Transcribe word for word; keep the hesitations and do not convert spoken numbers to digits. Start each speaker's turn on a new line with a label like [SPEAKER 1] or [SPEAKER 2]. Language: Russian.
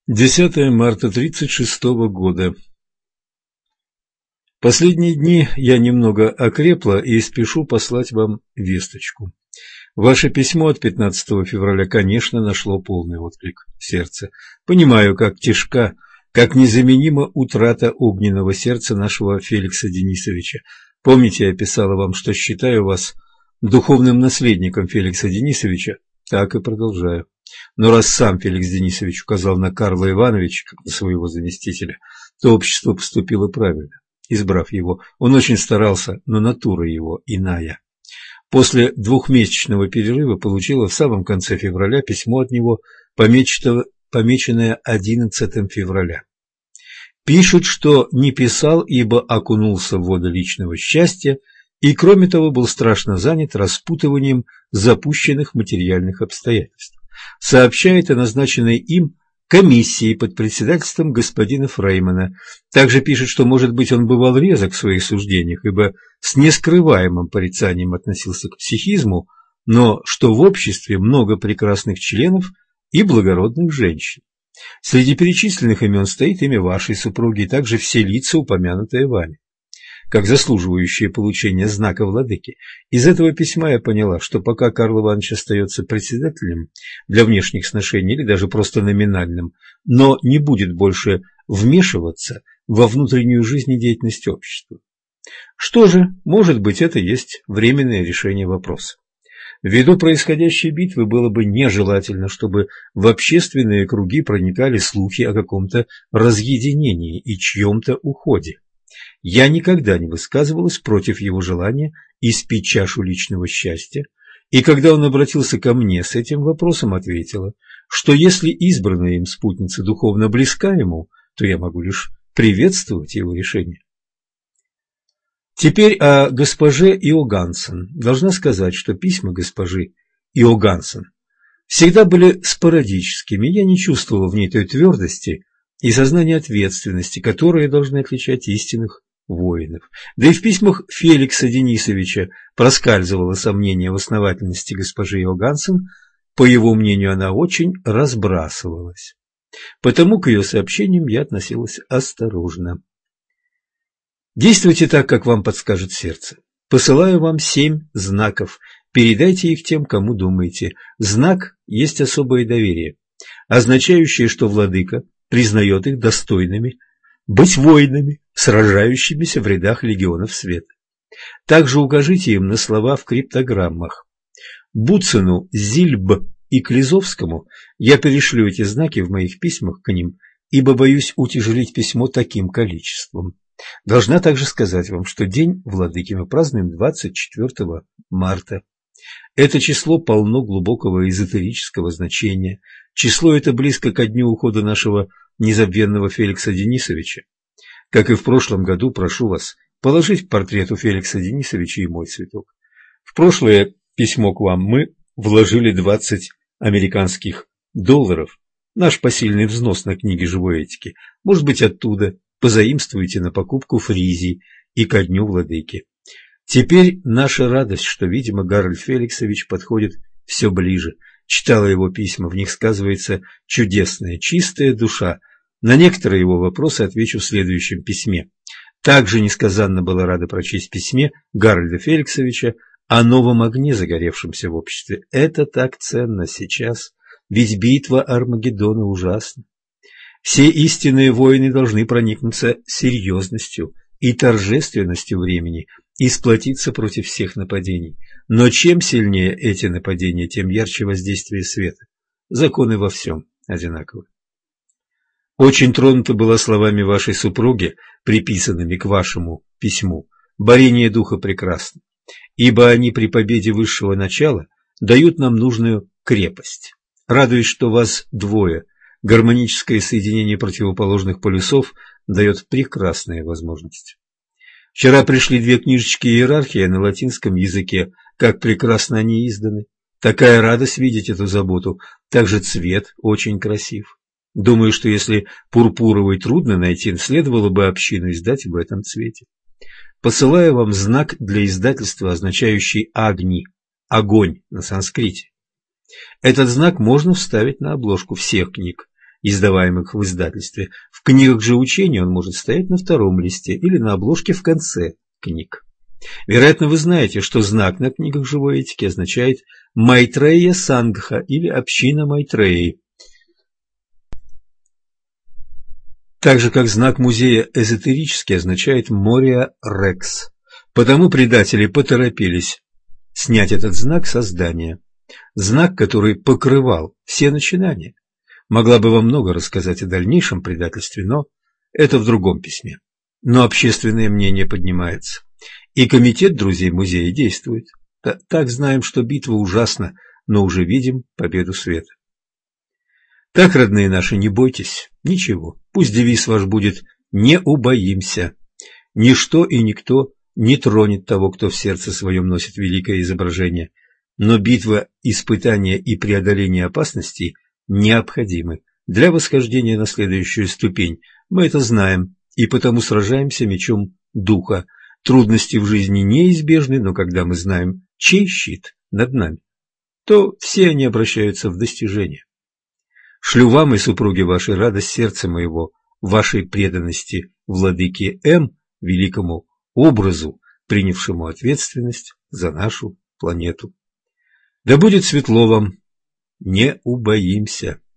[SPEAKER 1] десятое марта тридцать шестого года. Последние дни я немного окрепла и спешу послать вам весточку. Ваше письмо от пятнадцатого февраля, конечно, нашло полный отклик в сердце. Понимаю, как тяжка, как незаменима утрата огненного сердца нашего Феликса Денисовича. Помните, я писала вам, что считаю вас духовным наследником Феликса Денисовича? Так и продолжаю. Но раз сам Феликс Денисович указал на Карла Ивановича как на своего заместителя, то общество поступило правильно, избрав его. Он очень старался, но натура его иная. После двухмесячного перерыва получила в самом конце февраля письмо от него, помеченное одиннадцатым февраля. Пишет, что не писал, ибо окунулся в воды личного счастья и, кроме того, был страшно занят распутыванием запущенных материальных обстоятельств. Сообщает о назначенной им комиссии под председательством господина Фреймана. Также пишет, что, может быть, он бывал резок в своих суждениях, ибо с нескрываемым порицанием относился к психизму, но что в обществе много прекрасных членов и благородных женщин. Среди перечисленных имен стоит имя вашей супруги, и также все лица, упомянутые вами, как заслуживающие получения знака владыки. Из этого письма я поняла, что пока Карл Иванович остается председателем для внешних сношений или даже просто номинальным, но не будет больше вмешиваться во внутреннюю жизнь и деятельность общества. Что же, может быть, это есть временное решение вопроса. Ввиду происходящей битвы было бы нежелательно, чтобы в общественные круги проникали слухи о каком-то разъединении и чьем-то уходе. Я никогда не высказывалась против его желания испить чашу личного счастья, и когда он обратился ко мне с этим вопросом, ответила, что если избранная им спутница духовно близка ему, то я могу лишь приветствовать его решение. Теперь о госпоже Иогансен. Должна сказать, что письма госпожи Иогансен всегда были спорадическими, я не чувствовала в ней той твердости и сознания ответственности, которые должны отличать истинных воинов. Да и в письмах Феликса Денисовича проскальзывало сомнение в основательности госпожи Иогансен. По его мнению, она очень разбрасывалась. Потому к ее сообщениям я относилась осторожно. Действуйте так, как вам подскажет сердце. Посылаю вам семь знаков. Передайте их тем, кому думаете. Знак есть особое доверие, означающее, что владыка признает их достойными быть воинами, сражающимися в рядах легионов света. Также укажите им на слова в криптограммах. Буцину, Зильб и Клизовскому я перешлю эти знаки в моих письмах к ним, ибо боюсь утяжелить письмо таким количеством. Должна также сказать вам, что День Владыки мы празднуем двадцать четвёртого марта. Это число полно глубокого эзотерического значения. Число это близко ко дню ухода нашего незабвенного Феликса Денисовича. Как и в прошлом году, прошу вас положить к портрету Феликса Денисовича и мой цветок. В прошлое письмо к вам мы вложили двадцать американских долларов, наш посильный взнос на книги живой этики. Может быть, оттуда позаимствуйте на покупку фризий и ко дню владыки. Теперь наша радость, что, видимо, Гарольд Феликсович подходит все ближе. Читала его письма, в них сказывается чудесная, чистая душа. На некоторые его вопросы отвечу в следующем письме. Также несказанно была рада прочесть в письме Гарольда Феликсовича о новом огне, загоревшемся в обществе. Это так ценно сейчас, ведь битва Армагеддона ужасна. Все истинные воины должны проникнуться серьезностью и торжественностью времени и сплотиться против всех нападений. Но чем сильнее эти нападения, тем ярче воздействие света. Законы во всем одинаковы. Очень тронута была словами вашей супруги, приписанными к вашему письму. Борение духа прекрасно, ибо они при победе высшего начала дают нам нужную крепость. Радуюсь, что вас двое. Гармоническое соединение противоположных полюсов дает прекрасные возможности. Вчера пришли две книжечки иерархии на латинском языке. Как прекрасно они изданы. Такая радость видеть эту заботу. Также цвет очень красив. Думаю, что если пурпуровый трудно найти, следовало бы общину издать в этом цвете. Посылаю вам знак для издательства, означающий «агни» – огонь на санскрите. Этот знак можно вставить на обложку всех книг. издаваемых в издательстве. В книгах же учения он может стоять на втором листе или на обложке в конце книг. Вероятно, вы знаете, что знак на книгах живой этики означает Майтрея Сангха или община Майтреи. Так же, как знак музея эзотерически означает Мория Рекс. Потому предатели поторопились снять этот знак со здания. Знак, который покрывал все начинания. Могла бы вам много рассказать о дальнейшем предательстве, но это в другом письме. Но общественное мнение поднимается. И комитет друзей музея действует. Так знаем, что битва ужасна, но уже видим победу света. Так, родные наши, не бойтесь, ничего. Пусть девиз ваш будет «Не убоимся». Ничто и никто не тронет того, кто в сердце своем носит великое изображение. Но битва, испытания и преодоление опасностей необходимы для восхождения на следующую ступень. Мы это знаем, и потому сражаемся мечом духа. Трудности в жизни неизбежны, но когда мы знаем, чей щит над нами, то все они обращаются в достижение. Шлю вам и супруге вашей радость сердца моего, вашей преданности владыке М, великому образу, принявшему ответственность за нашу планету. Да будет светло вам, не убоимся.